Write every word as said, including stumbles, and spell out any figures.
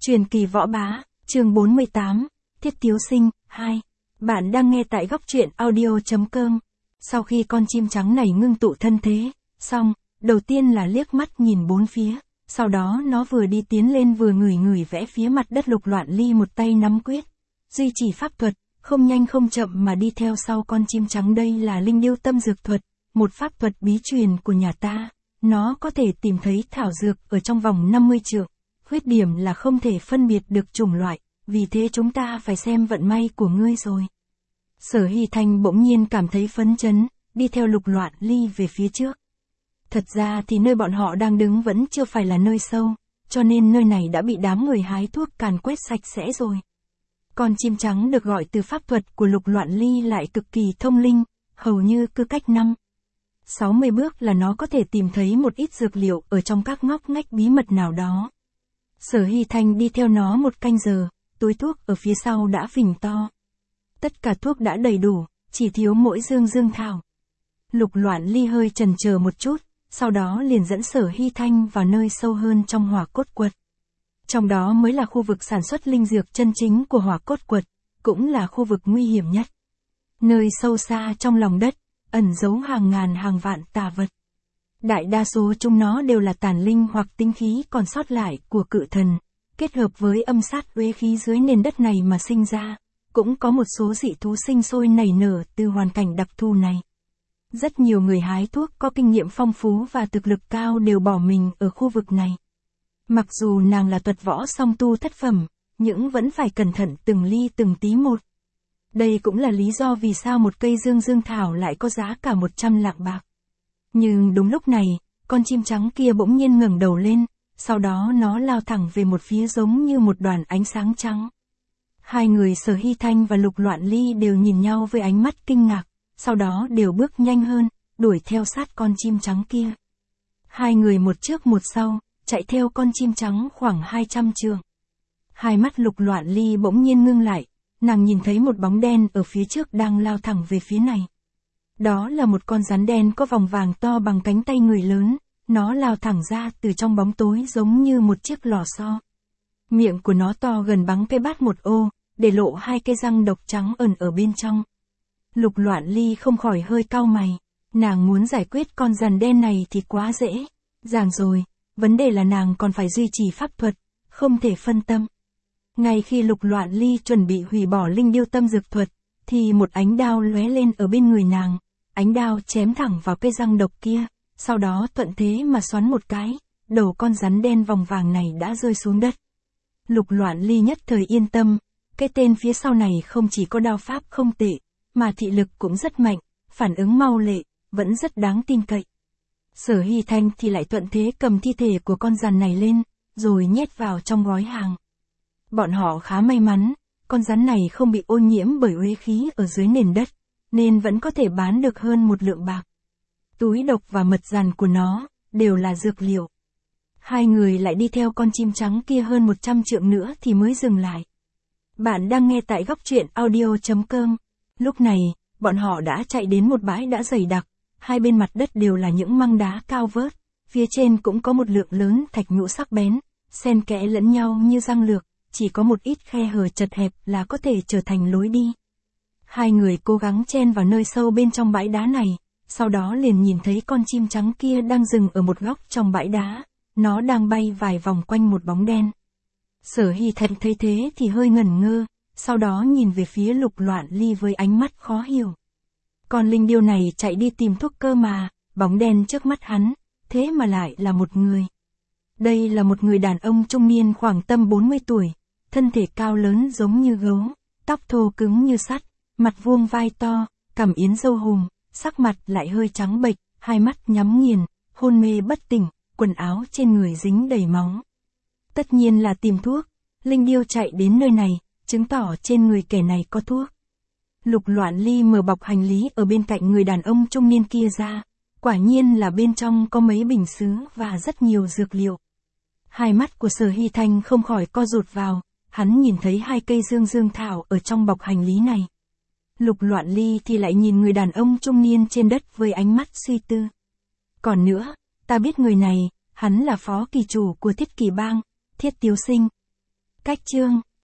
Truyền kỳ võ bá, chương bốn mươi tám, Thiết Tiếu Sinh, hai. Bạn đang nghe tại góc truyện audio.com. Sau khi con chim trắng này ngưng tụ thân thế, xong, đầu tiên là liếc mắt nhìn bốn phía, sau đó nó vừa đi tiến lên vừa ngửi ngửi vẽ phía mặt đất Lục Loạn Ly một tay nắm quyết. Duy trì pháp thuật, không nhanh không chậm mà đi theo sau con chim trắng, đây là linh điêu tâm dược thuật, một pháp thuật bí truyền của nhà ta. Nó có thể tìm thấy thảo dược ở trong vòng năm mươi trượng. Khuyết điểm là không thể phân biệt được chủng loại, vì thế chúng ta phải xem vận may của ngươi rồi. Sở Hy Thanh bỗng nhiên cảm thấy phấn chấn, đi theo Lục Loạn Ly về phía trước. Thật ra thì nơi bọn họ đang đứng vẫn chưa phải là nơi sâu, cho nên nơi này đã bị đám người hái thuốc càn quét sạch sẽ rồi. Con chim trắng được gọi từ pháp thuật của Lục Loạn Ly lại cực kỳ thông linh, hầu như cứ cách năm sáu mươi bước là nó có thể tìm thấy một ít dược liệu ở trong các ngóc ngách bí mật nào đó. Sở Hy Thanh đi theo nó một canh giờ, túi thuốc ở phía sau đã phình to. Tất cả thuốc đã đầy đủ, chỉ thiếu mỗi dương dương thảo. Lục Loạn Ly hơi chần chờ một chút, sau đó liền dẫn Sở Hy Thanh vào nơi sâu hơn trong hỏa cốt quật. Trong đó mới là khu vực sản xuất linh dược chân chính của hỏa cốt quật, cũng là khu vực nguy hiểm nhất. Nơi sâu xa trong lòng đất, ẩn giấu hàng ngàn hàng vạn tà vật. Đại đa số chúng nó đều là tàn linh hoặc tinh khí còn sót lại của cự thần, kết hợp với âm sát uế khí dưới nền đất này mà sinh ra. Cũng có một số dị thú sinh sôi nảy nở từ hoàn cảnh đặc thù này. Rất nhiều người hái thuốc có kinh nghiệm phong phú và thực lực cao đều bỏ mình ở khu vực này. Mặc dù nàng là thuật võ song tu thất phẩm, nhưng vẫn phải cẩn thận từng ly từng tí một. Đây cũng là lý do vì sao một cây dương dương thảo lại có giá cả một trăm lạng bạc. Nhưng đúng lúc này, con chim trắng kia bỗng nhiên ngẩng đầu lên, sau đó nó lao thẳng về một phía giống như một đoàn ánh sáng trắng. Hai người Sở Hy Thanh và Lục Loạn Ly đều nhìn nhau với ánh mắt kinh ngạc, sau đó đều bước nhanh hơn, đuổi theo sát con chim trắng kia. Hai người một trước một sau, chạy theo con chim trắng khoảng hai trăm trượng. Hai mắt Lục Loạn Ly bỗng nhiên ngưng lại, nàng nhìn thấy một bóng đen ở phía trước đang lao thẳng về phía này. Đó là một con rắn đen có vòng vàng to bằng cánh tay người lớn, nó lao thẳng ra từ trong bóng tối giống như một chiếc lò xo. Miệng của nó to gần bằng cái bát một ô, để lộ hai cái răng độc trắng ẩn ở bên trong. Lục Loạn Ly không khỏi hơi cau mày, nàng muốn giải quyết con rắn đen này thì quá dễ dàng rồi, vấn đề là nàng còn phải duy trì pháp thuật, không thể phân tâm. Ngay khi Lục Loạn Ly chuẩn bị hủy bỏ linh điêu tâm dược thuật, thì một ánh đao lóe lên ở bên người nàng, ánh đao chém thẳng vào cái răng độc kia, sau đó thuận thế mà xoắn một cái, đầu con rắn đen vòng vàng này đã rơi xuống đất. Lục Loạn Ly nhất thời yên tâm, cái tên phía sau này không chỉ có đao pháp không tệ, mà thị lực cũng rất mạnh, phản ứng mau lẹ, vẫn rất đáng tin cậy. Sở Hy Thanh thì lại thuận thế cầm thi thể của con rắn này lên, rồi nhét vào trong gói hàng. Bọn họ khá may mắn, con rắn này không bị ô nhiễm bởi uế khí ở dưới nền đất, nên vẫn có thể bán được hơn một lượng bạc. Túi độc và mật rắn của nó, đều là dược liệu. Hai người lại đi theo con chim trắng kia hơn một trăm trượng nữa thì mới dừng lại. Bạn đang nghe tại góc truyện audio.com. Lúc này, bọn họ đã chạy đến một bãi đã dày đặc, hai bên mặt đất đều là những măng đá cao vớt, phía trên cũng có một lượng lớn thạch nhũ sắc bén, xen kẽ lẫn nhau như răng lược, chỉ có một ít khe hở chật hẹp là có thể trở thành lối đi. Hai người cố gắng chen vào nơi sâu bên trong bãi đá này, sau đó liền nhìn thấy con chim trắng kia đang dừng ở một góc trong bãi đá, nó đang bay vài vòng quanh một bóng đen. Sở Hy Thanh thấy thế thì hơi ngẩn ngơ, sau đó nhìn về phía Lục Loạn Ly với ánh mắt khó hiểu. Con linh điêu này chạy đi tìm thuốc cơ mà, bóng đen trước mắt hắn, thế mà lại là một người. Đây là một người đàn ông trung niên khoảng tầm bốn mươi tuổi, thân thể cao lớn giống như gấu, tóc thô cứng như sắt, mặt vuông vai to, cằm yến râu hùm, sắc mặt lại hơi trắng bệch, hai mắt nhắm nghiền, hôn mê bất tỉnh, quần áo trên người dính đầy máu. Tất nhiên là tìm thuốc, linh điêu chạy đến nơi này, chứng tỏ trên người kẻ này có thuốc. Lục Loạn Ly mở bọc hành lý ở bên cạnh người đàn ông trung niên kia ra, quả nhiên là bên trong có mấy bình sứ và rất nhiều dược liệu. Hai mắt của Sở Hy Thanh không khỏi co rụt vào, hắn nhìn thấy hai cây dương dương thảo ở trong bọc hành lý này. Lục Loạn Ly thì lại nhìn người đàn ông trung niên trên đất với ánh mắt suy tư. Còn nữa, ta biết người này, hắn là phó kỳ chủ của Thiết Kỳ Bang, Thiết Tiếu Sinh. Cách chương